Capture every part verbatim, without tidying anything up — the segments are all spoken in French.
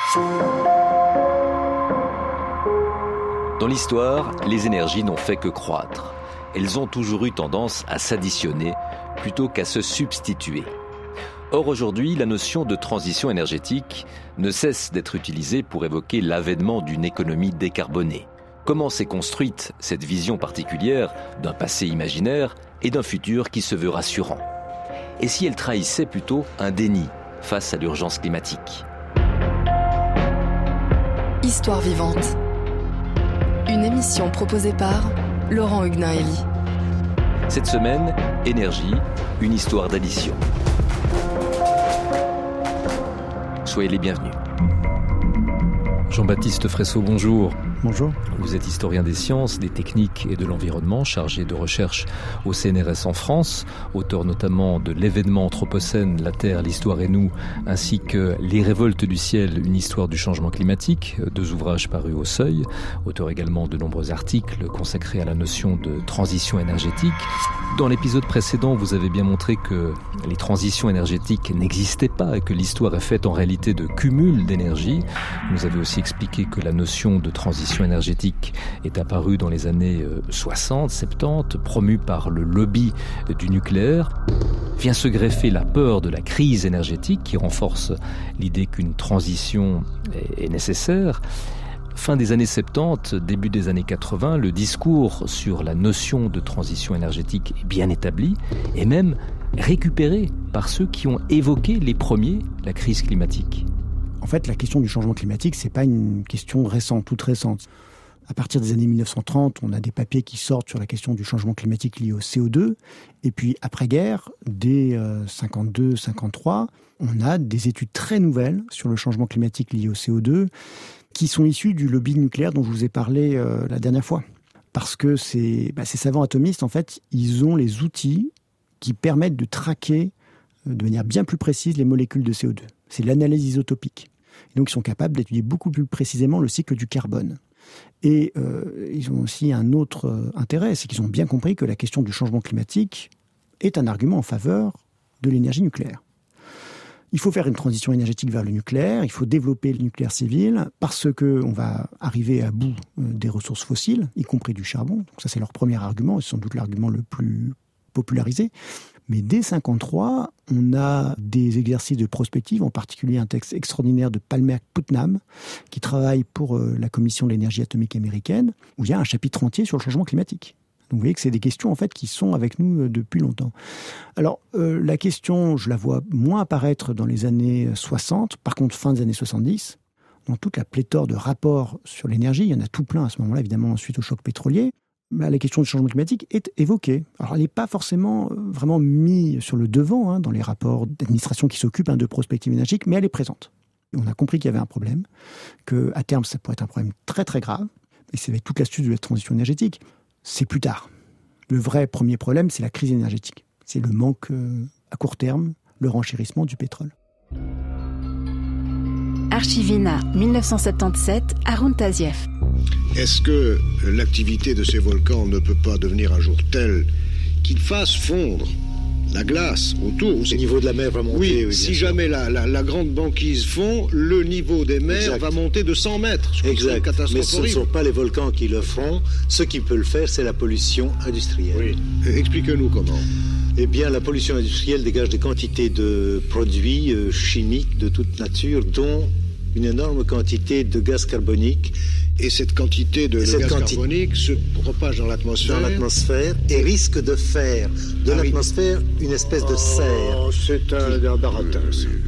Dans l'histoire, les énergies n'ont fait que croître. Elles ont toujours eu tendance à s'additionner plutôt qu'à se substituer. Or aujourd'hui, la notion de transition énergétique ne cesse d'être utilisée pour évoquer l'avènement d'une économie décarbonée. Comment s'est construite cette vision particulière d'un passé imaginaire et d'un futur qui se veut rassurant? Et si elle trahissait plutôt un déni face à l'urgence climatique? Histoire vivante. Une émission proposée par Laurent Huguenin-Hélie. Cette semaine, Énergie, une histoire d'addition. Soyez les bienvenus. Jean-Baptiste Fressot, bonjour. Bonjour. Vous êtes historien des sciences, des techniques et de l'environnement, chargé de recherche au C N R S en France, auteur notamment de l'événement anthropocène, la Terre, l'histoire et nous, ainsi que Les révoltes du ciel, une histoire du changement climatique, deux ouvrages parus au Seuil, auteur également de nombreux articles consacrés à la notion de transition énergétique. Dans l'épisode précédent, vous avez bien montré que les transitions énergétiques n'existaient pas et que l'histoire est faite en réalité de cumul d'énergie. Vous avez aussi expliqué que la notion de transition énergétique est apparue dans les années soixante, soixante-dix, promue par le lobby du nucléaire. Vient se greffer la peur de la crise énergétique qui renforce l'idée qu'une transition est nécessaire. Fin des années soixante-dix, début des années quatre-vingts, le discours sur la notion de transition énergétique est bien établi et même récupéré par ceux qui ont évoqué les premiers la crise climatique. En fait, la question du changement climatique, c'est pas une question récente, toute récente. À partir des années mille neuf cent trente, on a des papiers qui sortent sur la question du changement climatique lié au C O deux. Et puis, après-guerre, dès euh, cinquante-deux cinquante-trois, on a des études très nouvelles sur le changement climatique lié au C O deux qui sont issues du lobby nucléaire dont je vous ai parlé euh, la dernière fois. Parce que ces, bah, ces savants atomistes, en fait, ils ont les outils qui permettent de traquer euh, de manière bien plus précise les molécules de C O deux. C'est l'analyse isotopique. Et donc, ils sont capables d'étudier beaucoup plus précisément le cycle du carbone. Et euh, ils ont aussi un autre euh, intérêt, c'est qu'ils ont bien compris que la question du changement climatique est un argument en faveur de l'énergie nucléaire. Il faut faire une transition énergétique vers le nucléaire, il faut développer le nucléaire civil, parce qu'on va arriver à bout euh, des ressources fossiles, y compris du charbon. Donc ça, c'est leur premier argument, c'est sans doute l'argument le plus popularisé. Mais dès cinquante-trois, on a des exercices de prospective, en particulier un texte extraordinaire de Palmer Putnam, qui travaille pour euh, la Commission de l'énergie atomique américaine, où il y a un chapitre entier sur le changement climatique. Donc vous voyez que c'est des questions en fait qui sont avec nous euh, depuis longtemps. Alors euh, la question, je la vois moins apparaître dans les années soixante, par contre fin des années soixante-dix, dans toute la pléthore de rapports sur l'énergie, il y en a tout plein à ce moment-là, évidemment, suite au choc pétrolier. Bah, la question du changement climatique est évoquée. Alors, elle n'est pas forcément euh, vraiment mise sur le devant hein, dans les rapports d'administration qui s'occupent hein, de prospective énergétique, mais elle est présente. Et on a compris qu'il y avait un problème, qu'à terme, ça pourrait être un problème très très grave, et c'est avec toute l'astuce de la transition énergétique. C'est plus tard. Le vrai premier problème, c'est la crise énergétique. C'est le manque euh, à court terme, le renchérissement du pétrole. Archivina, dix-neuf cent soixante-dix-sept, Haroun Tazieff. Est-ce que l'activité de ces volcans ne peut pas devenir un jour telle qu'il fasse fondre la glace autour? Le niveau de la mer va monter. Oui, oui si sûr. jamais la, la, la grande banquise fond, le niveau des mers Exact. va monter de cent mètres. Je Exact. Une catastrophe Mais ce ne horrible. sont pas les volcans qui le feront. Ce qui peut le faire, c'est la pollution industrielle. Oui. Expliquez-nous comment. Eh bien, la pollution industrielle dégage des quantités de produits euh, chimiques de toute nature, dont une énorme quantité de gaz carbonique. Et cette quantité de, de cette gaz quanti... carbonique se propage dans l'atmosphère. Dans l'atmosphère et risque de faire de ah, l'atmosphère oui. une espèce de serre. Oh, c'est un qui... baratin.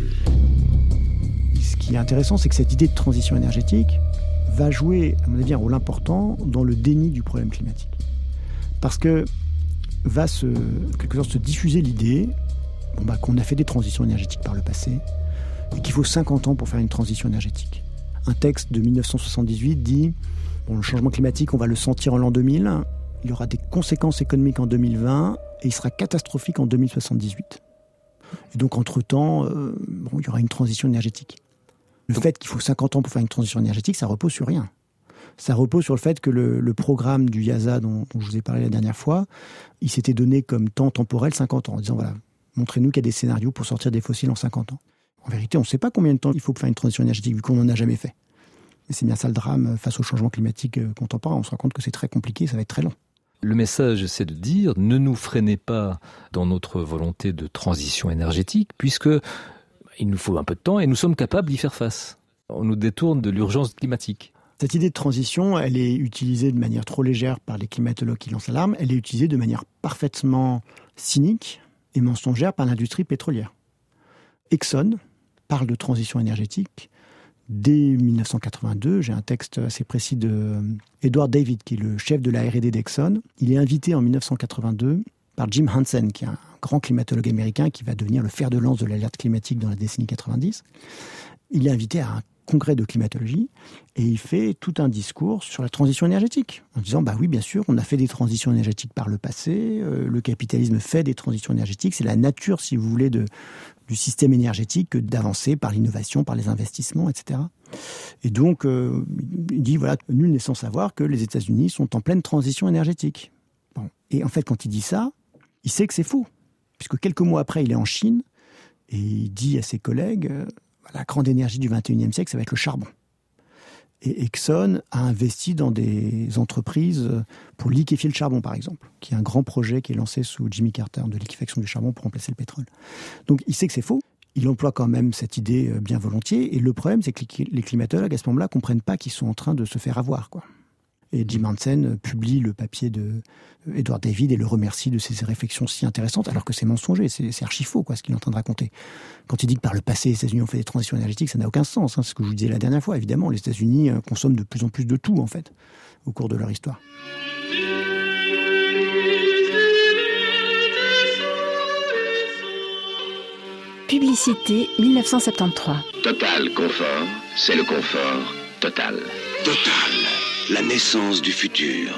Ce qui est intéressant, c'est que cette idée de transition énergétique va jouer, à mon avis, un rôle important dans le déni du problème climatique. Parce que va se, quelque sorte, se diffuser l'idée bon, bah, qu'on a fait des transitions énergétiques par le passé et qu'il faut cinquante ans pour faire une transition énergétique. Un texte de dix-neuf cent soixante-dix-huit dit bon, le changement climatique, on va le sentir en l'an deux mille, il y aura des conséquences économiques en deux mille vingt et il sera catastrophique en deux mille soixante-dix-huit. Et donc, entre-temps, euh, bon, il y aura une transition énergétique. Le fait qu'il faut cinquante ans pour faire une transition énergétique, ça repose sur rien. Ça repose sur le fait que le, le programme du I A S A dont, dont je vous ai parlé la dernière fois, il s'était donné comme temps temporel cinquante ans, en disant voilà, montrez-nous qu'il y a des scénarios pour sortir des fossiles en cinquante ans. En vérité, on ne sait pas combien de temps il faut pour faire une transition énergétique, vu qu'on n'en a jamais fait. Et c'est bien ça le drame face au changement climatique contemporain. On se rend compte que c'est très compliqué, ça va être très long. Le message, c'est de dire, ne nous freinez pas dans notre volonté de transition énergétique, puisque il nous faut un peu de temps et nous sommes capables d'y faire face. On nous détourne de l'urgence climatique. Cette idée de transition, elle est utilisée de manière trop légère par les climatologues qui lancent l'alarme. Elle est utilisée de manière parfaitement cynique et mensongère par l'industrie pétrolière. Exxon parle de transition énergétique. Dès dix-neuf cent quatre-vingt-deux, j'ai un texte assez précis de Edward David, qui est le chef de la R et D d'Exxon. Il est invité en dix-neuf cent quatre-vingt-deux par Jim Hansen, qui est un grand climatologue américain qui va devenir le fer de lance de l'alerte climatique dans la décennie quatre-vingt-dix. Il est invité à un congrès de climatologie et il fait tout un discours sur la transition énergétique en disant bah oui, bien sûr, on a fait des transitions énergétiques par le passé, euh, le capitalisme fait des transitions énergétiques, c'est la nature, si vous voulez, de, du système énergétique que d'avancer par l'innovation, par les investissements, et cetera. Et donc, euh, il dit voilà, nul n'est sans savoir que les États-Unis sont en pleine transition énergétique. Bon. Et en fait, quand il dit ça, il sait que c'est faux, puisque quelques mois après, il est en Chine et il dit à ses collègues euh, la grande énergie du vingt et unième siècle, ça va être le charbon. Et Exxon a investi dans des entreprises pour liquéfier le charbon, par exemple, qui est un grand projet qui est lancé sous Jimmy Carter de liquéfaction du charbon pour remplacer le pétrole. Donc il sait que c'est faux, il emploie quand même cette idée bien volontiers, et le problème, c'est que les climatologues, à ce moment-là, ne comprennent pas qu'ils sont en train de se faire avoir, quoi. Et Jim Hansen publie le papier de Edward David et le remercie de ses réflexions si intéressantes, alors que c'est mensonger, c'est, c'est archi faux, quoi, ce qu'il est en train de raconter. Quand il dit que par le passé, les États-Unis ont fait des transitions énergétiques, ça n'a aucun sens. Hein, c'est ce que je vous disais la dernière fois. Évidemment, les États-Unis consomment de plus en plus de tout, en fait, au cours de leur histoire. Publicité dix-neuf cent soixante-treize. Total Confort, c'est le confort total. Total, la naissance du futur.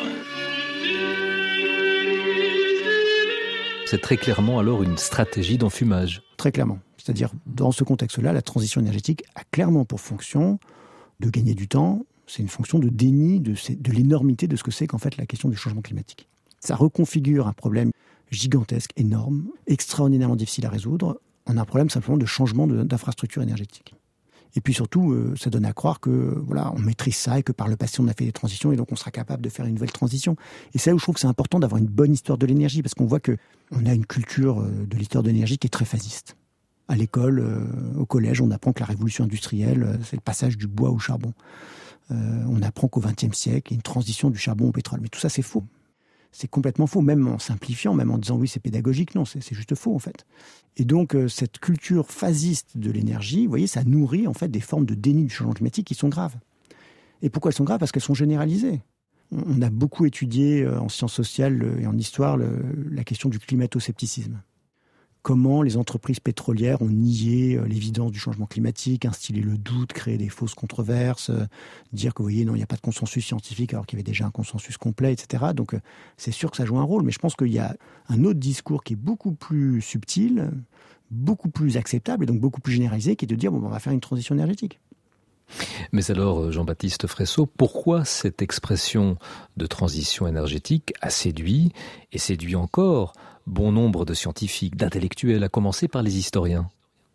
C'est très clairement alors une stratégie d'enfumage. Très clairement. C'est-à-dire, dans ce contexte-là, la transition énergétique a clairement pour fonction de gagner du temps. C'est une fonction de déni de, de l'énormité de ce que c'est qu'en fait la question du changement climatique. Ça reconfigure un problème gigantesque, énorme, extraordinairement difficile à résoudre, en un problème simplement de changement de, d'infrastructure énergétique. Et puis surtout, euh, ça donne à croire que voilà, on maîtrise ça et que par le passé on a fait des transitions et donc on sera capable de faire une nouvelle transition. Et c'est là où je trouve que c'est important d'avoir une bonne histoire de l'énergie, parce qu'on voit que on a une culture de l'histoire de l'énergie qui est très phasiste. À l'école, euh, au collège, on apprend que la révolution industrielle, euh, c'est le passage du bois au charbon. Euh, on apprend qu'au vingtième siècle, il y a une transition du charbon au pétrole. Mais tout ça, c'est faux. C'est complètement faux, même en simplifiant, même en disant oui, c'est pédagogique. Non, c'est, c'est juste faux, en fait. Et donc, euh, cette culture phasiste de l'énergie, vous voyez, ça nourrit, en fait, des formes de déni du changement climatique qui sont graves. Et pourquoi elles sont graves ? Parce qu'elles sont généralisées. On a beaucoup étudié euh, en sciences sociales et en histoire le, la question du climato-scepticisme. Comment les entreprises pétrolières ont nié euh, l'évidence du changement climatique, instillé le doute, créé des fausses controverses, euh, dire que, vous voyez, non, il n'y a pas de consensus scientifique alors qu'il y avait déjà un consensus complet, et cetera. Donc, euh, c'est sûr que ça joue un rôle, mais je pense qu'il y a un autre discours qui est beaucoup plus subtil, beaucoup plus acceptable et donc beaucoup plus généralisé, qui est de dire, bon, ben, on va faire une transition énergétique. Mais alors, Jean-Baptiste Fressot, pourquoi cette expression de transition énergétique a séduit, et séduit encore, bon nombre de scientifiques, d'intellectuels, à commencer par les historiens ?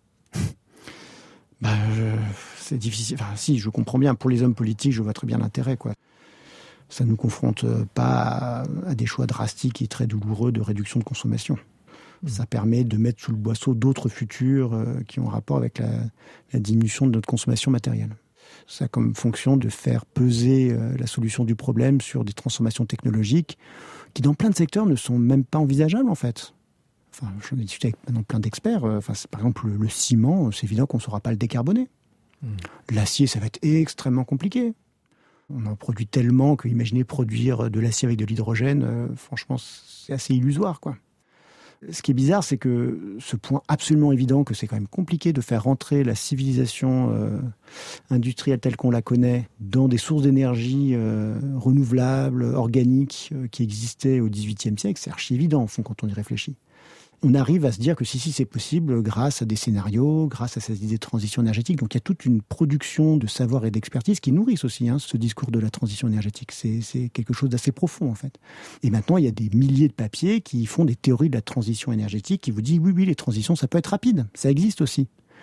bah, je, C'est difficile. Enfin, si, je comprends bien. Pour les hommes politiques, je vois très bien l'intérêt, quoi. Ça ne nous confronte pas à, à des choix drastiques et très douloureux de réduction de consommation. Mmh. Ça permet de mettre sous le boisseau d'autres futurs euh, qui ont rapport avec la, la diminution de notre consommation matérielle. Ça a comme fonction de faire peser euh, la solution du problème sur des transformations technologiques qui, dans plein de secteurs, ne sont même pas envisageables, en fait. Enfin, j'en ai discuté avec maintenant plein d'experts. Enfin, c'est, par exemple, le, le ciment, c'est évident qu'on ne saura pas le décarboner. Mmh. L'acier, ça va être extrêmement compliqué. On en produit tellement que, imaginez produire de l'acier avec de l'hydrogène, euh, franchement, c'est assez illusoire, quoi. Ce qui est bizarre, c'est que ce point absolument évident que c'est quand même compliqué de faire rentrer la civilisation euh, industrielle telle qu'on la connaît dans des sources d'énergie euh, renouvelables, organiques, euh, qui existaient au dix-huitième siècle, c'est archi évident, au fond, quand on y réfléchit. On arrive à se dire que si, si, c'est possible grâce à des scénarios, grâce à ces idées de transition énergétique. Donc il y a toute une production de savoir et d'expertise qui nourrissent aussi hein, ce discours de la transition énergétique. C'est, c'est quelque chose d'assez profond en fait. Et maintenant, il y a des milliers de papiers qui font des théories de la transition énergétique qui vous disent oui, oui, les transitions, ça peut être rapide. Ça existe aussi.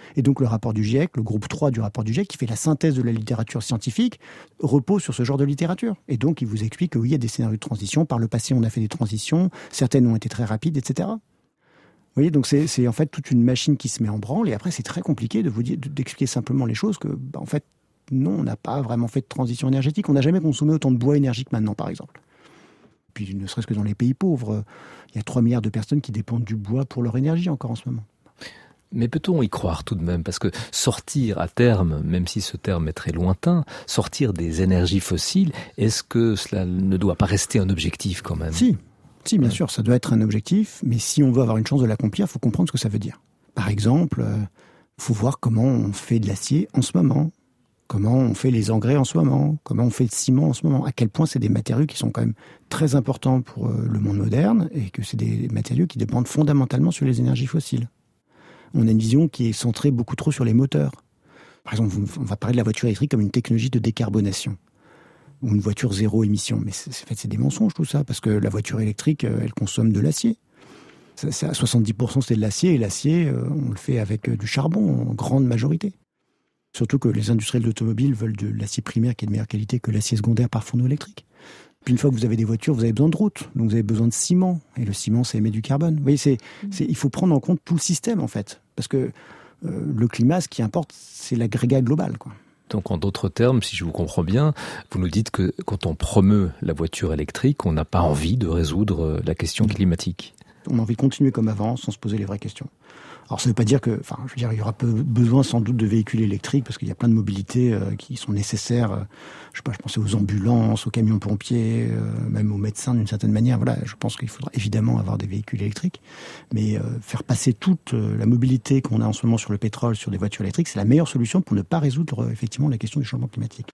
Et donc le rapport du GIEC, le groupe trois du rapport du GIEC, qui fait la synthèse de la littérature scientifique, repose sur ce genre de littérature. Et donc il vous explique que oui, il y a des scénarios de transition. Par le passé, on a fait des transitions. Certaines ont été très rapides, et cetera. Vous voyez, donc c'est, c'est en fait toute une machine qui se met en branle. Et après, c'est très compliqué de vous dire, d'expliquer simplement les choses que, bah, en fait, non, on n'a pas vraiment fait de transition énergétique. On n'a jamais consommé autant de bois énergie que maintenant, par exemple. Puis ne serait-ce que dans les pays pauvres, il y a trois milliards de personnes qui dépendent du bois pour leur énergie encore en ce moment. Mais peut-on y croire tout de même ? Parce que sortir à terme, même si ce terme est très lointain, sortir des énergies fossiles, est-ce que cela ne doit pas rester un objectif quand même ? Si, si bien ouais. sûr, ça doit être un objectif, mais si on veut avoir une chance de l'accomplir, il faut comprendre ce que ça veut dire. Par exemple, il euh, faut voir comment on fait de l'acier en ce moment. Comment on fait les engrais en ce moment, comment on fait le ciment en ce moment, à quel point c'est des matériaux qui sont quand même très importants pour le monde moderne et que c'est des matériaux qui dépendent fondamentalement sur les énergies fossiles. On a une vision qui est centrée beaucoup trop sur les moteurs. Par exemple, on va parler de la voiture électrique comme une technologie de décarbonation ou une voiture zéro émission. Mais c'est, en fait, c'est des mensonges tout ça, parce que la voiture électrique, elle consomme de l'acier. Ça, ça, à soixante-dix pour cent c'est de l'acier, et l'acier, on le fait avec du charbon en grande majorité. Surtout que les industriels d'automobiles veulent de l'acier primaire qui est de meilleure qualité que l'acier secondaire par fourneau électrique. Puis une fois que vous avez des voitures, vous avez besoin de routes, donc vous avez besoin de ciment. Et le ciment, ça émet du carbone. Vous voyez, c'est, c'est, il faut prendre en compte tout le système, en fait. Parce que euh, le climat, ce qui importe, c'est l'agrégat global, quoi. Donc en d'autres termes, si je vous comprends bien, vous nous dites que quand on promeut la voiture électrique, on n'a pas envie de résoudre la question climatique. On a envie de continuer comme avant, sans se poser les vraies questions. Alors ça ne veut pas dire que, enfin, je veux dire, il y aura peu, besoin sans doute de véhicules électriques parce qu'il y a plein de mobilités euh, qui sont nécessaires. Euh, je sais pas, je pensais aux ambulances, aux camions pompiers, euh, même aux médecins d'une certaine manière. Voilà, je pense qu'il faudra évidemment avoir des véhicules électriques, mais euh, faire passer toute euh, la mobilité qu'on a en ce moment sur le pétrole sur des voitures électriques, c'est la meilleure solution pour ne pas résoudre euh, effectivement la question du changement climatique.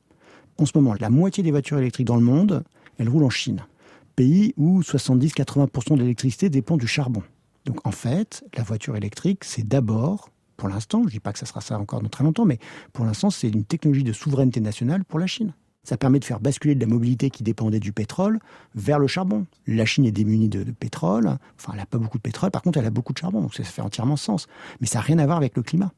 En ce moment, la moitié des voitures électriques dans le monde, elles roulent en Chine, pays où soixante-dix à quatre-vingts pour cent de l'électricité dépend du charbon. Donc en fait, la voiture électrique, c'est d'abord, pour l'instant, je ne dis pas que ça sera ça encore dans très longtemps, mais pour l'instant, c'est une technologie de souveraineté nationale pour la Chine. Ça permet de faire basculer de la mobilité qui dépendait du pétrole vers le charbon. La Chine est démunie de, de pétrole, enfin elle n'a pas beaucoup de pétrole, par contre elle a beaucoup de charbon, donc ça fait entièrement sens. Mais ça n'a rien à voir avec le climat.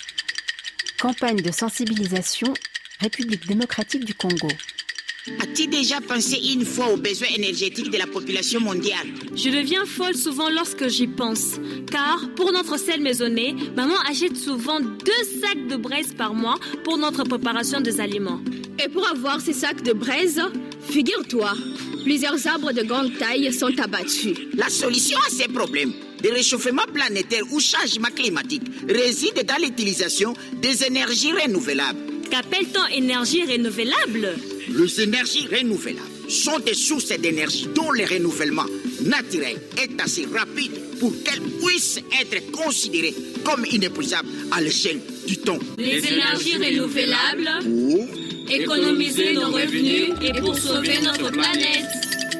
Campagne de sensibilisation, République démocratique du Congo. As-tu déjà pensé une fois aux besoins énergétiques de la population mondiale ? Je deviens folle souvent lorsque j'y pense. Car pour notre sel maisonné, maman achète souvent deux sacs de braise par mois pour notre préparation des aliments. Et pour avoir ces sacs de braise, figure-toi, plusieurs arbres de grande taille sont abattus. La solution à ces problèmes de réchauffement planétaire ou changement climatique réside dans l'utilisation des énergies renouvelables. Qu'appelle-t-on énergie renouvelable ? Les énergies renouvelables sont des sources d'énergie dont le renouvellement naturel est assez rapide pour qu'elles puissent être considérées comme inépuisables à l'échelle du temps. Les énergies renouvelables pour économiser nos revenus et pour sauver notre planète.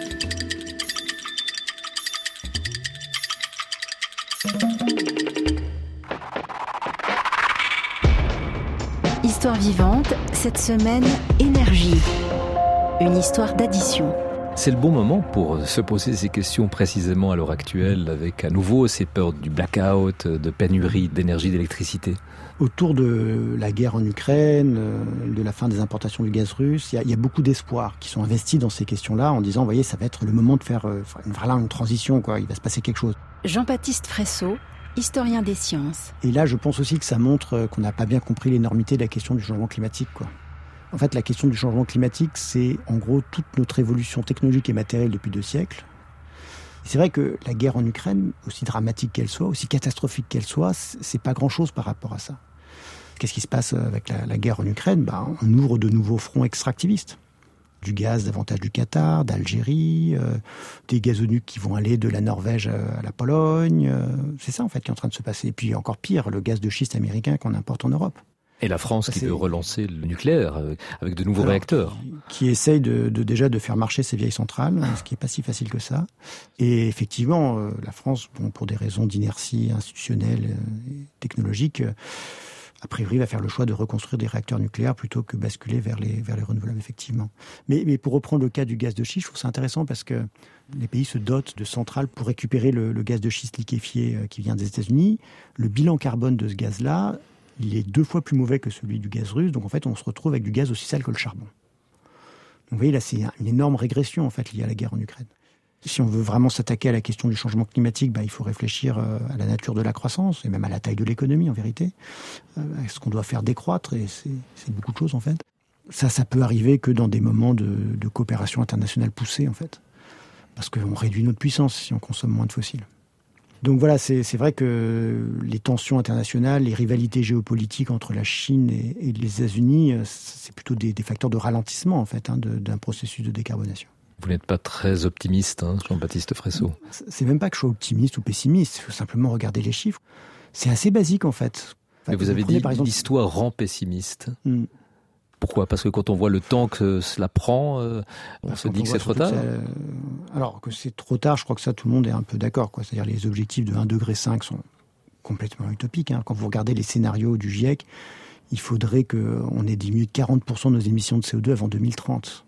Histoire vivante, cette semaine, énergie. Une histoire d'addition. C'est le bon moment pour se poser ces questions précisément à l'heure actuelle, avec à nouveau ces peurs du blackout, de pénurie d'énergie, d'électricité. Autour de la guerre en Ukraine, de la fin des importations du gaz russe, il y a, il y a beaucoup d'espoirs qui sont investis dans ces questions-là en disant, vous voyez, ça va être le moment de faire euh, voilà, une transition, quoi. Il va se passer quelque chose. Jean-Baptiste Fresso, historien des sciences. Et là, je pense aussi que ça montre qu'on n'a pas bien compris l'énormité de la question du changement climatique, quoi. En fait, la question du changement climatique, c'est en gros toute notre évolution technologique et matérielle depuis deux siècles. Et c'est vrai que la guerre en Ukraine, aussi dramatique qu'elle soit, aussi catastrophique qu'elle soit, c'est pas grand-chose par rapport à ça. Qu'est-ce qui se passe avec la, la guerre en Ukraine ? Ben, on ouvre de nouveaux fronts extractivistes. Du gaz davantage du Qatar, d'Algérie, euh, des gazoducs qui vont aller de la Norvège à la Pologne. Euh, c'est ça, en fait, qui est en train de se passer. Et puis, encore pire, le gaz de schiste américain qu'on importe en Europe. Et la France ça, qui c'est... veut relancer le nucléaire avec de nouveaux Alors, réacteurs. Qui, qui essaye de, de, déjà de faire marcher ces vieilles centrales, ce qui n'est pas si facile que ça. Et effectivement, euh, la France, bon, pour des raisons d'inertie institutionnelle et technologique, euh, a priori, va faire le choix de reconstruire des réacteurs nucléaires plutôt que basculer vers les, vers les renouvelables, effectivement. Mais, mais pour reprendre le cas du gaz de schiste, je trouve ça intéressant parce que les pays se dotent de centrales pour récupérer le, le gaz de schiste liquéfié qui vient des États-Unis. Le bilan carbone de ce gaz-là, il est deux fois plus mauvais que celui du gaz russe. Donc, en fait, on se retrouve avec du gaz aussi sale que le charbon. Donc, vous voyez, là, c'est une énorme régression, en fait, liée à la guerre en Ukraine. Si on veut vraiment s'attaquer à la question du changement climatique, bah, il faut réfléchir à la nature de la croissance et même à la taille de l'économie, en vérité. À ce qu'on doit faire décroître, et c'est, c'est beaucoup de choses, en fait. Ça, ça peut arriver que dans des moments de, de coopération internationale poussée, en fait. Parce qu'on réduit notre puissance si on consomme moins de fossiles. Donc voilà, c'est, c'est vrai que les tensions internationales, les rivalités géopolitiques entre la Chine et, et les États-Unis, c'est plutôt des, des facteurs de ralentissement, en fait, hein, de, d'un processus de décarbonation. Vous n'êtes pas très optimiste, hein, Jean-Baptiste Fresso. C'est même pas que je sois optimiste ou pessimiste, il faut simplement regarder les chiffres. C'est assez basique, en fait. Enfin, Mais vous, vous avez dit, par exemple, l'histoire rend pessimiste. Hmm. Pourquoi ? Parce que quand on voit le temps que cela prend, euh, on Parce se dit on que c'est trop tard. Que ça, alors que c'est trop tard, je crois que ça, tout le monde est un peu d'accord, quoi. C'est-à-dire les objectifs de un degré cinq sont complètement utopiques. Hein. Quand vous regardez les scénarios du GIEC, il faudrait qu'on ait diminué de quarante pour cent de nos émissions de C O deux avant deux mille trente.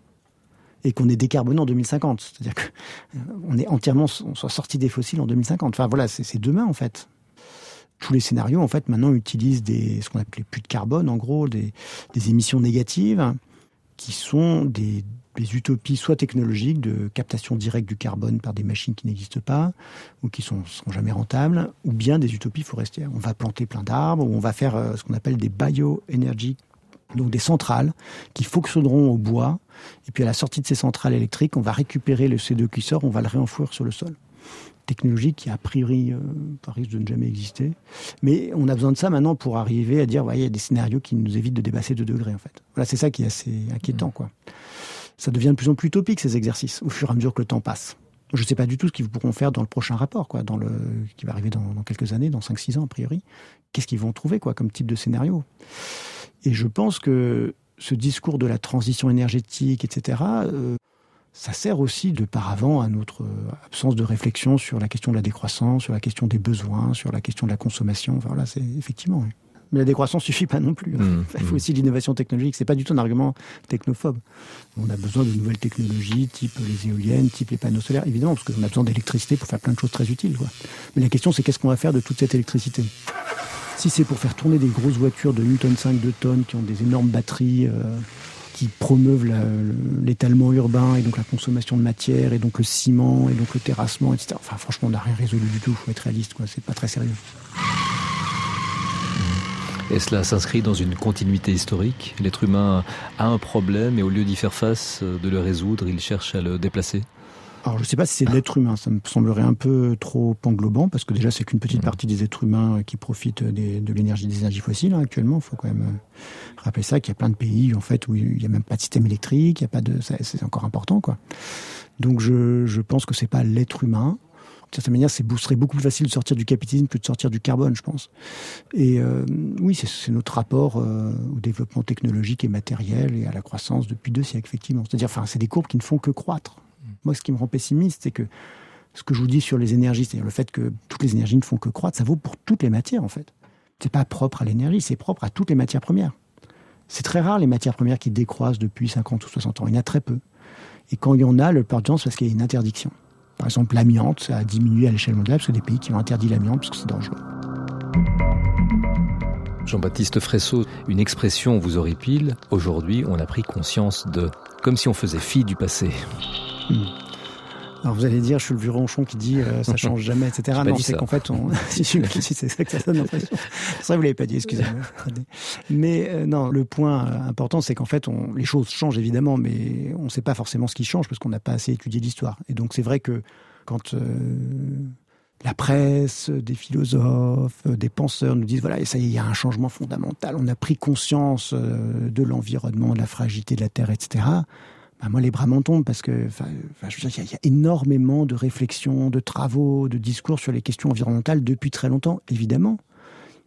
Et qu'on est décarboné en deux mille cinquante. C'est-à-dire qu'on est entièrement, on soit sorti des fossiles en deux mille cinquante. Enfin voilà, c'est, c'est demain en fait. Tous les scénarios en fait maintenant utilisent des, ce qu'on appelle les puits de carbone en gros, des, des émissions négatives qui sont des, des utopies soit technologiques de captation directe du carbone par des machines qui n'existent pas ou qui sont, seront jamais rentables, ou bien des utopies forestières. On va planter plein d'arbres ou on va faire euh, ce qu'on appelle des bioénergies. Donc des centrales qui fonctionneront au bois. Et puis à la sortie de ces centrales électriques, on va récupérer le C O deux qui sort, on va le réenfouir sur le sol. Technologie qui a priori euh, risque de ne jamais exister. Mais on a besoin de ça maintenant pour arriver à dire, ouais, il y a des scénarios qui nous évitent de dépasser deux degrés en fait. Voilà, c'est ça qui est assez inquiétant, quoi. Ça devient de plus en plus utopique ces exercices au fur et à mesure que le temps passe. Je ne sais pas du tout ce qu'ils pourront faire dans le prochain rapport, quoi, dans le, qui va arriver dans, dans quelques années, dans cinq six ans a priori. Qu'est-ce qu'ils vont trouver, quoi, comme type de scénario ? Et je pense que ce discours de la transition énergétique, et cetera, euh, ça sert aussi de paravent à notre absence de réflexion sur la question de la décroissance, sur la question des besoins, sur la question de la consommation. Enfin, voilà, c'est effectivement. Oui. Mais la décroissance suffit pas non plus. Mmh, Il faut mmh. aussi l'innovation technologique. C'est pas du tout un argument technophobe. On a besoin de nouvelles technologies, type les éoliennes, type les panneaux solaires, évidemment, parce qu'on a besoin d'électricité pour faire plein de choses très utiles, quoi. Mais la question, c'est qu'est-ce qu'on va faire de toute cette électricité ? Si c'est pour faire tourner des grosses voitures de un virgule cinq tonnes, deux tonnes, qui ont des énormes batteries, euh, qui promeuvent la, l'étalement urbain, et donc la consommation de matière, et donc le ciment, et donc le terrassement, et cetera. Enfin, franchement, on n'a rien résolu du tout, il faut être réaliste, quoi. C'est pas très sérieux. Et cela s'inscrit dans une continuité historique. L'être humain a un problème, et au lieu d'y faire face, de le résoudre, il cherche à le déplacer. Alors, je ne sais pas si c'est l'être humain, ça me semblerait un peu trop englobant, parce que déjà, c'est qu'une petite partie des êtres humains qui profitent des, de l'énergie, des énergies fossiles, hein, actuellement. Il faut quand même rappeler ça, qu'il y a plein de pays, en fait, où il n'y a même pas de système électrique, il y a pas de, ça, c'est encore important, quoi. Donc, je, je pense que c'est pas l'être humain. De certaine manière, c'est, serait beaucoup plus facile de sortir du capitalisme que de sortir du carbone, je pense. Et euh, oui, c'est, c'est notre rapport euh, au développement technologique et matériel et à la croissance depuis deux siècles, effectivement. C'est-à-dire, enfin, c'est des courbes qui ne font que croître. Moi, ce qui me rend pessimiste, c'est que ce que je vous dis sur les énergies, c'est-à-dire le fait que toutes les énergies ne font que croître, ça vaut pour toutes les matières, en fait. C'est pas propre à l'énergie, c'est propre à toutes les matières premières. C'est très rare, les matières premières qui décroissent depuis cinquante ou soixante ans. Il y en a très peu. Et quand il y en a, le plupart du temps, c'est parce qu'il y a une interdiction. Par exemple, l'amiante, ça a diminué à l'échelle mondiale, parce que des pays qui ont interdit l'amiante, parce que c'est dangereux. Jean-Baptiste Fresso, une expression vous horripile. Aujourd'hui, on a pris conscience de... Comme si on faisait fi du passé. Hmm. Alors vous allez dire, je suis le vieux ronchon qui dit euh, ça change jamais, et cetera. Non, c'est ça. Qu'en fait, on... si, si, si, c'est ça que ça donne l'impression. C'est vrai, vous l'avez pas dit, excusez-moi. Mais euh, non, le point important, c'est qu'en fait, on... les choses changent évidemment, mais on ne sait pas forcément ce qui change parce qu'on n'a pas assez étudié l'histoire. Et donc c'est vrai que quand euh, la presse, des philosophes, des penseurs nous disent voilà, ça y est, il y a un changement fondamental, on a pris conscience euh, de l'environnement, de la fragilité de la Terre, et cetera. Ben moi, les bras m'en tombent parce que, enfin, je veux dire, il y, y a énormément de réflexions, de travaux, de discours sur les questions environnementales depuis très longtemps, évidemment.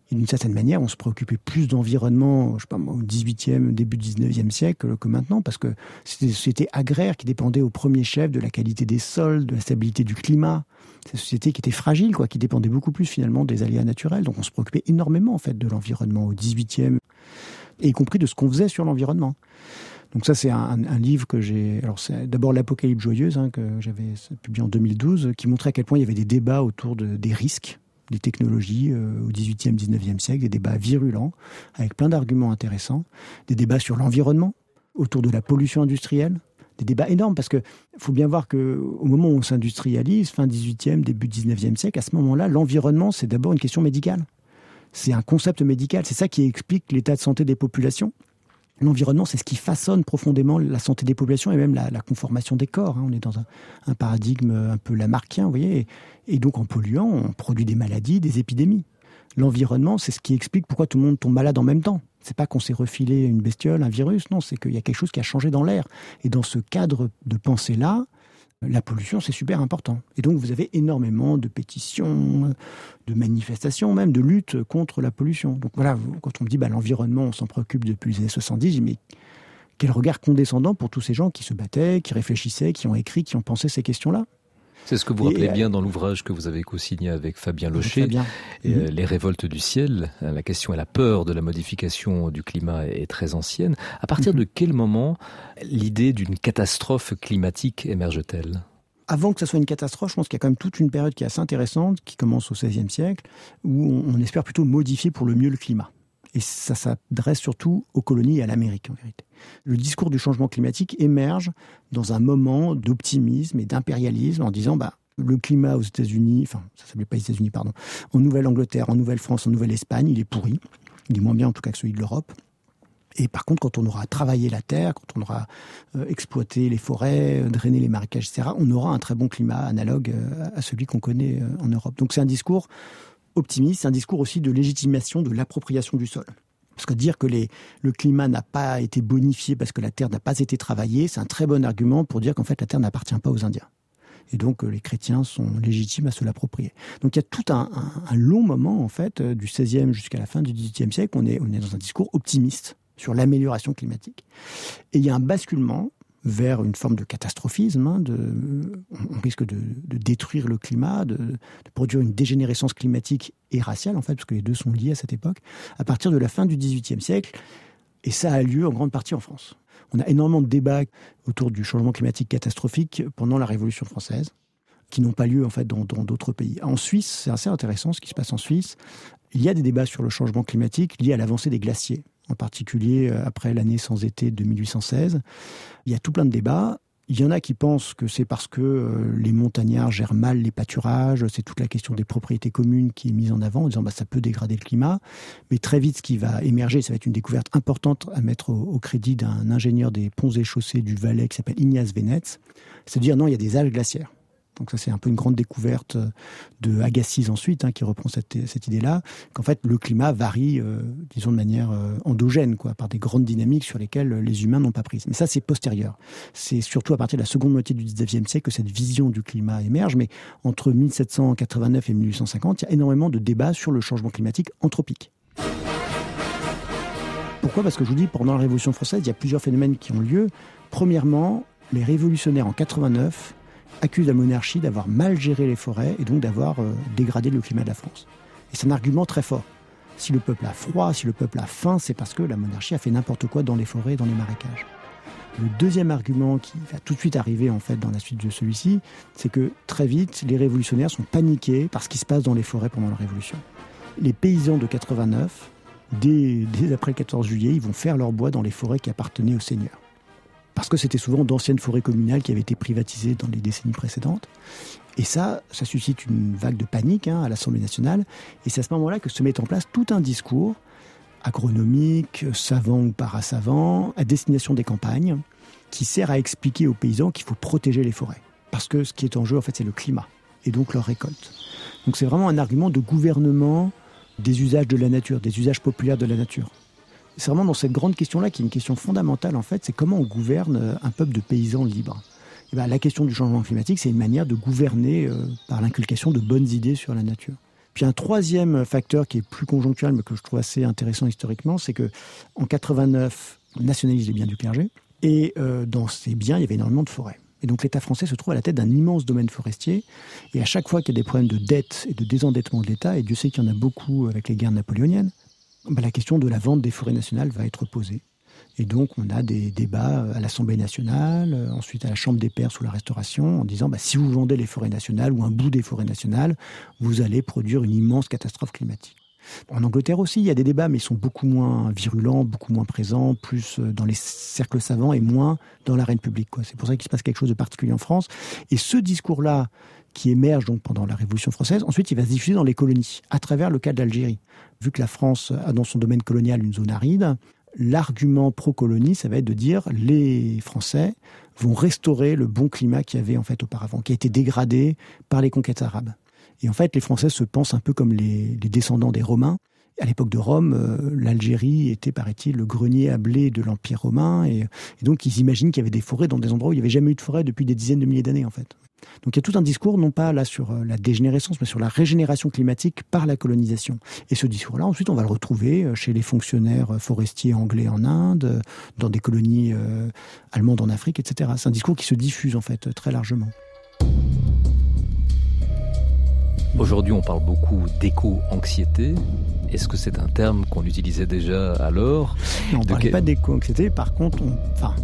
Et d'une certaine manière, on se préoccupait plus d'environnement, je sais pas moi, au dix-huitième, début dix-neuvième siècle que maintenant, parce que c'était des sociétés agraires qui dépendaient au premier chef de la qualité des sols, de la stabilité du climat. C'est des sociétés qui étaient fragiles, quoi, qui dépendaient beaucoup plus finalement des aléas naturels. Donc on se préoccupait énormément en fait de l'environnement au dix-huitième, et y compris de ce qu'on faisait sur l'environnement. Donc ça, c'est un, un livre que j'ai... Alors c'est d'abord l'Apocalypse joyeuse, hein, que j'avais publié en deux mille douze, qui montrait à quel point il y avait des débats autour de, des risques des technologies euh, au dix-huitième, dix-neuvième siècle, des débats virulents, avec plein d'arguments intéressants, des débats sur l'environnement, autour de la pollution industrielle, des débats énormes, parce qu'il faut bien voir qu'au moment où on s'industrialise, fin dix-huitième, début dix-neuvième siècle, à ce moment-là, l'environnement, c'est d'abord une question médicale. C'est un concept médical, c'est ça qui explique l'état de santé des populations. L'environnement, c'est ce qui façonne profondément la santé des populations et même la, la conformation des corps. Hein. On est dans un, un paradigme un peu lamarckien, vous voyez. Et, et donc, en polluant, on produit des maladies, des épidémies. L'environnement, c'est ce qui explique pourquoi tout le monde tombe malade en même temps. C'est pas qu'on s'est refilé une bestiole, un virus, non, c'est qu'il y a quelque chose qui a changé dans l'air. Et dans ce cadre de pensée-là, la pollution, c'est super important. Et donc, vous avez énormément de pétitions, de manifestations, même de lutte contre la pollution. Donc voilà, quand on me dit bah, l'environnement, on s'en préoccupe depuis les années soixante-dix, je dis mais quel regard condescendant pour tous ces gens qui se battaient, qui réfléchissaient, qui ont écrit, qui ont pensé ces questions-là. C'est ce que vous rappelez bien dans l'ouvrage que vous avez co-signé avec Fabien Locher, Fabien. Et, euh, Les révoltes du ciel. La question et la peur de la modification du climat est très ancienne. À partir de quel moment l'idée d'une catastrophe climatique émerge-t-elle ? Avant que ça soit une catastrophe, je pense qu'il y a quand même toute une période qui est assez intéressante, qui commence au seizième siècle, où on, on espère plutôt modifier pour le mieux le climat. Et ça s'adresse surtout aux colonies et à l'Amérique, en vérité. Le discours du changement climatique émerge dans un moment d'optimisme et d'impérialisme en disant bah, le climat aux États-Unis, enfin, ça ne s'appelait pas les États-Unis, pardon, en Nouvelle-Angleterre, en Nouvelle-France, en Nouvelle-Espagne, il est pourri. Il est moins bien en tout cas que celui de l'Europe. Et par contre, quand on aura travaillé la terre, quand on aura euh, exploité les forêts, euh, drainé les marécages, et cetera, on aura un très bon climat analogue euh, à celui qu'on connaît euh, en Europe. Donc c'est un discours optimiste, c'est un discours aussi de légitimation de l'appropriation du sol. Parce que dire que les, le climat n'a pas été bonifié parce que la terre n'a pas été travaillée, c'est un très bon argument pour dire qu'en fait la terre n'appartient pas aux Indiens. Et donc les chrétiens sont légitimes à se l'approprier. Donc il y a tout un, un, un long moment en fait, du seizième jusqu'à la fin du dix-huitième siècle, on est, on est dans un discours optimiste sur l'amélioration climatique. Et il y a un basculement vers une forme de catastrophisme, hein, de, on risque de, de détruire le climat, de, de produire une dégénérescence climatique et raciale, en fait, parce que les deux sont liés à cette époque, à partir de la fin du dix-huitième siècle, et ça a lieu en grande partie en France. On a énormément de débats autour du changement climatique catastrophique pendant la Révolution française, qui n'ont pas lieu en fait dans, dans d'autres pays. En Suisse, c'est assez intéressant ce qui se passe en Suisse. Il y a des débats sur le changement climatique liés à l'avancée des glaciers, en particulier après l'année sans été de mille huit cent seize. Il y a tout plein de débats. Il y en a qui pensent que c'est parce que les montagnards gèrent mal les pâturages, c'est toute la question des propriétés communes qui est mise en avant, en disant bah, ça peut dégrader le climat. Mais très vite, ce qui va émerger, ça va être une découverte importante à mettre au, au crédit d'un ingénieur des ponts et chaussées du Valais qui s'appelle Ignace Vénetz. C'est de dire non, il y a des âges glaciaires. Donc ça, c'est un peu une grande découverte de Agassiz ensuite, hein, qui reprend cette, cette idée-là, qu'en fait, le climat varie, euh, disons, de manière euh, endogène, quoi, par des grandes dynamiques sur lesquelles les humains n'ont pas prise. Mais ça, c'est postérieur. C'est surtout à partir de la seconde moitié du dix-neuvième siècle que cette vision du climat émerge, mais entre mille sept cent quatre-vingt-neuf et mille huit cent cinquante, il y a énormément de débats sur le changement climatique anthropique. Pourquoi ? Parce que je vous dis, pendant la Révolution française, il y a plusieurs phénomènes qui ont lieu. Premièrement, les révolutionnaires en quatre-vingt-neuf accuse la monarchie d'avoir mal géré les forêts et donc d'avoir euh, dégradé le climat de la France. Et c'est un argument très fort. Si le peuple a froid, si le peuple a faim, c'est parce que la monarchie a fait n'importe quoi dans les forêts et dans les marécages. Le deuxième argument qui va tout de suite arriver en fait dans la suite de celui-ci, c'est que très vite, les révolutionnaires sont paniqués par ce qui se passe dans les forêts pendant la Révolution. Les paysans de quatre-vingt-neuf, dès, dès après le quatorze juillet, ils vont faire leur bois dans les forêts qui appartenaient aux seigneurs. Parce que c'était souvent d'anciennes forêts communales qui avaient été privatisées dans les décennies précédentes. Et ça, ça suscite une vague de panique hein, à l'Assemblée nationale. Et c'est à ce moment-là que se met en place tout un discours agronomique, savant ou parasavant, à destination des campagnes, qui sert à expliquer aux paysans qu'il faut protéger les forêts. Parce que ce qui est en jeu, en fait, c'est le climat, et donc leur récolte. Donc c'est vraiment un argument de gouvernement des usages de la nature, des usages populaires de la nature. C'est vraiment dans cette grande question-là qui est une question fondamentale, en fait, c'est comment on gouverne un peuple de paysans libres. Et bien, la question du changement climatique, c'est une manière de gouverner euh, par l'inculcation de bonnes idées sur la nature. Puis un troisième facteur qui est plus conjoncturel, mais que je trouve assez intéressant historiquement, c'est que en quatre-vingt-neuf, on nationalise les biens du clergé, et euh, dans ces biens, il y avait énormément de forêts. Et donc l'État français se trouve à la tête d'un immense domaine forestier, et à chaque fois qu'il y a des problèmes de dette et de désendettement de l'État, et Dieu sait qu'il y en a beaucoup avec les guerres napoléoniennes, bah, la question de la vente des forêts nationales va être posée. Et donc, on a des débats à l'Assemblée nationale, ensuite à la Chambre des Pairs sous la Restauration, en disant bah, si vous vendez les forêts nationales ou un bout des forêts nationales, vous allez produire une immense catastrophe climatique. En Angleterre aussi, il y a des débats, mais ils sont beaucoup moins virulents, beaucoup moins présents, plus dans les cercles savants et moins dans l'arène publique, quoi. C'est pour ça qu'il se passe quelque chose de particulier en France. Et ce discours-là, qui émerge donc pendant la Révolution française, ensuite il va se diffuser dans les colonies, à travers le cas de l'Algérie. Vu que la France a dans son domaine colonial une zone aride, l'argument pro-colonie, ça va être de dire les Français vont restaurer le bon climat qu'il y avait en fait auparavant, qui a été dégradé par les conquêtes arabes. Et en fait, les Français se pensent un peu comme les, les descendants des Romains. À l'époque de Rome, euh, l'Algérie était, paraît-il, le grenier à blé de l'Empire romain. Et, et donc, ils imaginent qu'il y avait des forêts dans des endroits où il n'y avait jamais eu de forêt depuis des dizaines de milliers d'années, en fait. Donc il y a tout un discours, non pas là sur la dégénérescence, mais sur la régénération climatique par la colonisation. Et ce discours-là, ensuite, on va le retrouver chez les fonctionnaires forestiers anglais en Inde, dans des colonies euh, allemandes en Afrique, et cetera. C'est un discours qui se diffuse, en fait, très largement. Aujourd'hui, on parle beaucoup d'éco-anxiété. Est-ce que c'est un terme qu'on utilisait déjà alors ? Non, on ne parlait que... pas d'éco-anxiété. Par contre, on... enfin...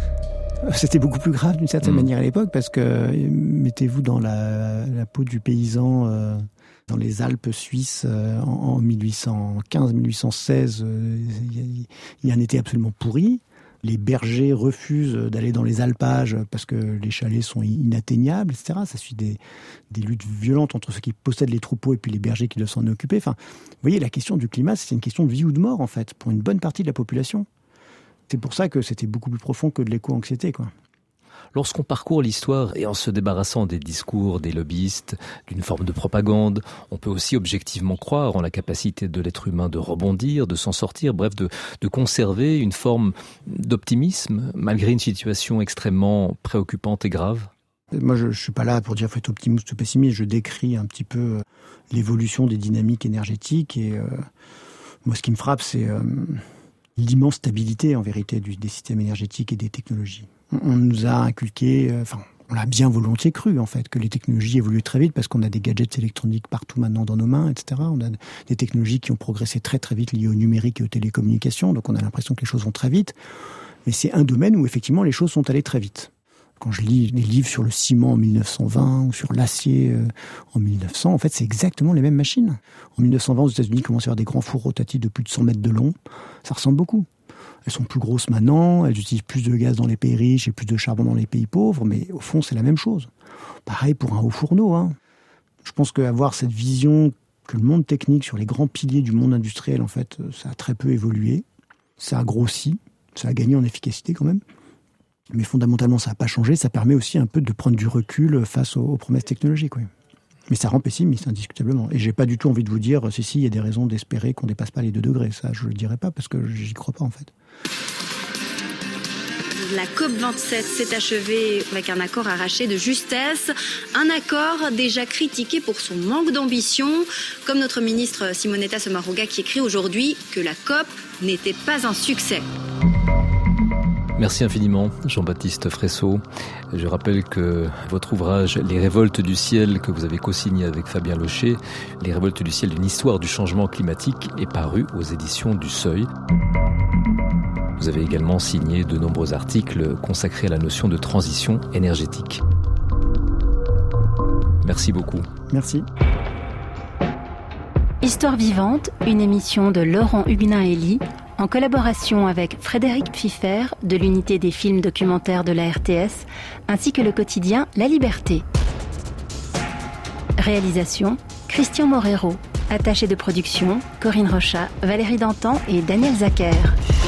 c'était beaucoup plus grave d'une certaine mmh. manière à l'époque, parce que mettez-vous dans la, la peau du paysan euh, dans les Alpes suisses euh, en, en mille huit cent quinze mille huit cent seize, euh, il y a un été absolument pourri. Les bergers refusent d'aller dans les alpages parce que les chalets sont inatteignables, et cetera. Ça suit des, des luttes violentes entre ceux qui possèdent les troupeaux et puis les bergers qui doivent s'en occuper. Enfin, vous voyez, la question du climat, c'est une question de vie ou de mort, en fait, pour une bonne partie de la population. C'est pour ça que c'était beaucoup plus profond que de l'éco-anxiété, quoi. Lorsqu'on parcourt l'histoire et en se débarrassant des discours des lobbyistes, d'une forme de propagande, on peut aussi objectivement croire en la capacité de l'être humain de rebondir, de s'en sortir, bref, de, de conserver une forme d'optimisme malgré une situation extrêmement préoccupante et grave. Moi, je ne suis pas là pour dire qu'il faut être optimiste ou pessimiste. Je décris un petit peu l'évolution des dynamiques énergétiques. Et euh, moi, ce qui me frappe, c'est euh, l'immense stabilité, en vérité, du, des systèmes énergétiques et des technologies. On nous a inculqué, euh, enfin, on l'a bien volontiers cru, en fait, que les technologies évoluent très vite parce qu'on a des gadgets électroniques partout maintenant dans nos mains, et cetera. On a des technologies qui ont progressé très très vite liées au numérique et aux télécommunications, donc on a l'impression que les choses vont très vite. Mais c'est un domaine où effectivement les choses sont allées très vite. Quand je lis les livres sur le ciment en mille neuf cent vingt ou sur l'acier euh, en mille neuf cents, en fait, c'est exactement les mêmes machines. En mille neuf cent vingt, aux États-Unis, il commence à y avoir des grands fours rotatifs de plus de cent mètres de long. Ça ressemble beaucoup. Elles sont plus grosses maintenant, elles utilisent plus de gaz dans les pays riches et plus de charbon dans les pays pauvres, mais au fond, c'est la même chose. Pareil pour un haut fourneau, hein. Je pense qu'avoir cette vision que le monde technique sur les grands piliers du monde industriel, en fait, ça a très peu évolué. Ça a grossi, ça a gagné en efficacité quand même. Mais fondamentalement, ça n'a pas changé. Ça permet aussi un peu de prendre du recul face aux, aux promesses technologiques, oui. Mais ça rend pessimiste, indiscutablement. Et j'ai pas du tout envie de vous dire, si, si, il y a des raisons d'espérer qu'on dépasse pas les deux degrés. Ça, je le dirais pas, parce que j'y crois pas, en fait. La COP vingt-sept s'est achevée avec un accord arraché de justesse. Un accord déjà critiqué pour son manque d'ambition. Comme notre ministre Simonetta Sommaruga qui écrit aujourd'hui que la COP n'était pas un succès. Merci infiniment, Jean-Baptiste Fressot. Je rappelle que votre ouvrage « Les révoltes du ciel » que vous avez co-signé avec Fabien Locher, « Les révoltes du ciel, une histoire du changement climatique » est paru aux éditions du Seuil. Vous avez également signé de nombreux articles consacrés à la notion de transition énergétique. Merci beaucoup. Merci. Histoire vivante, une émission de Laurent Huguenin-Elie, en collaboration avec Frédéric Pfiffer de l'unité des films documentaires de la R T S, ainsi que le quotidien La Liberté. Réalisation, Christian Morero. Attaché de production, Corinne Rochat, Valérie Dantan et Daniel Zacher.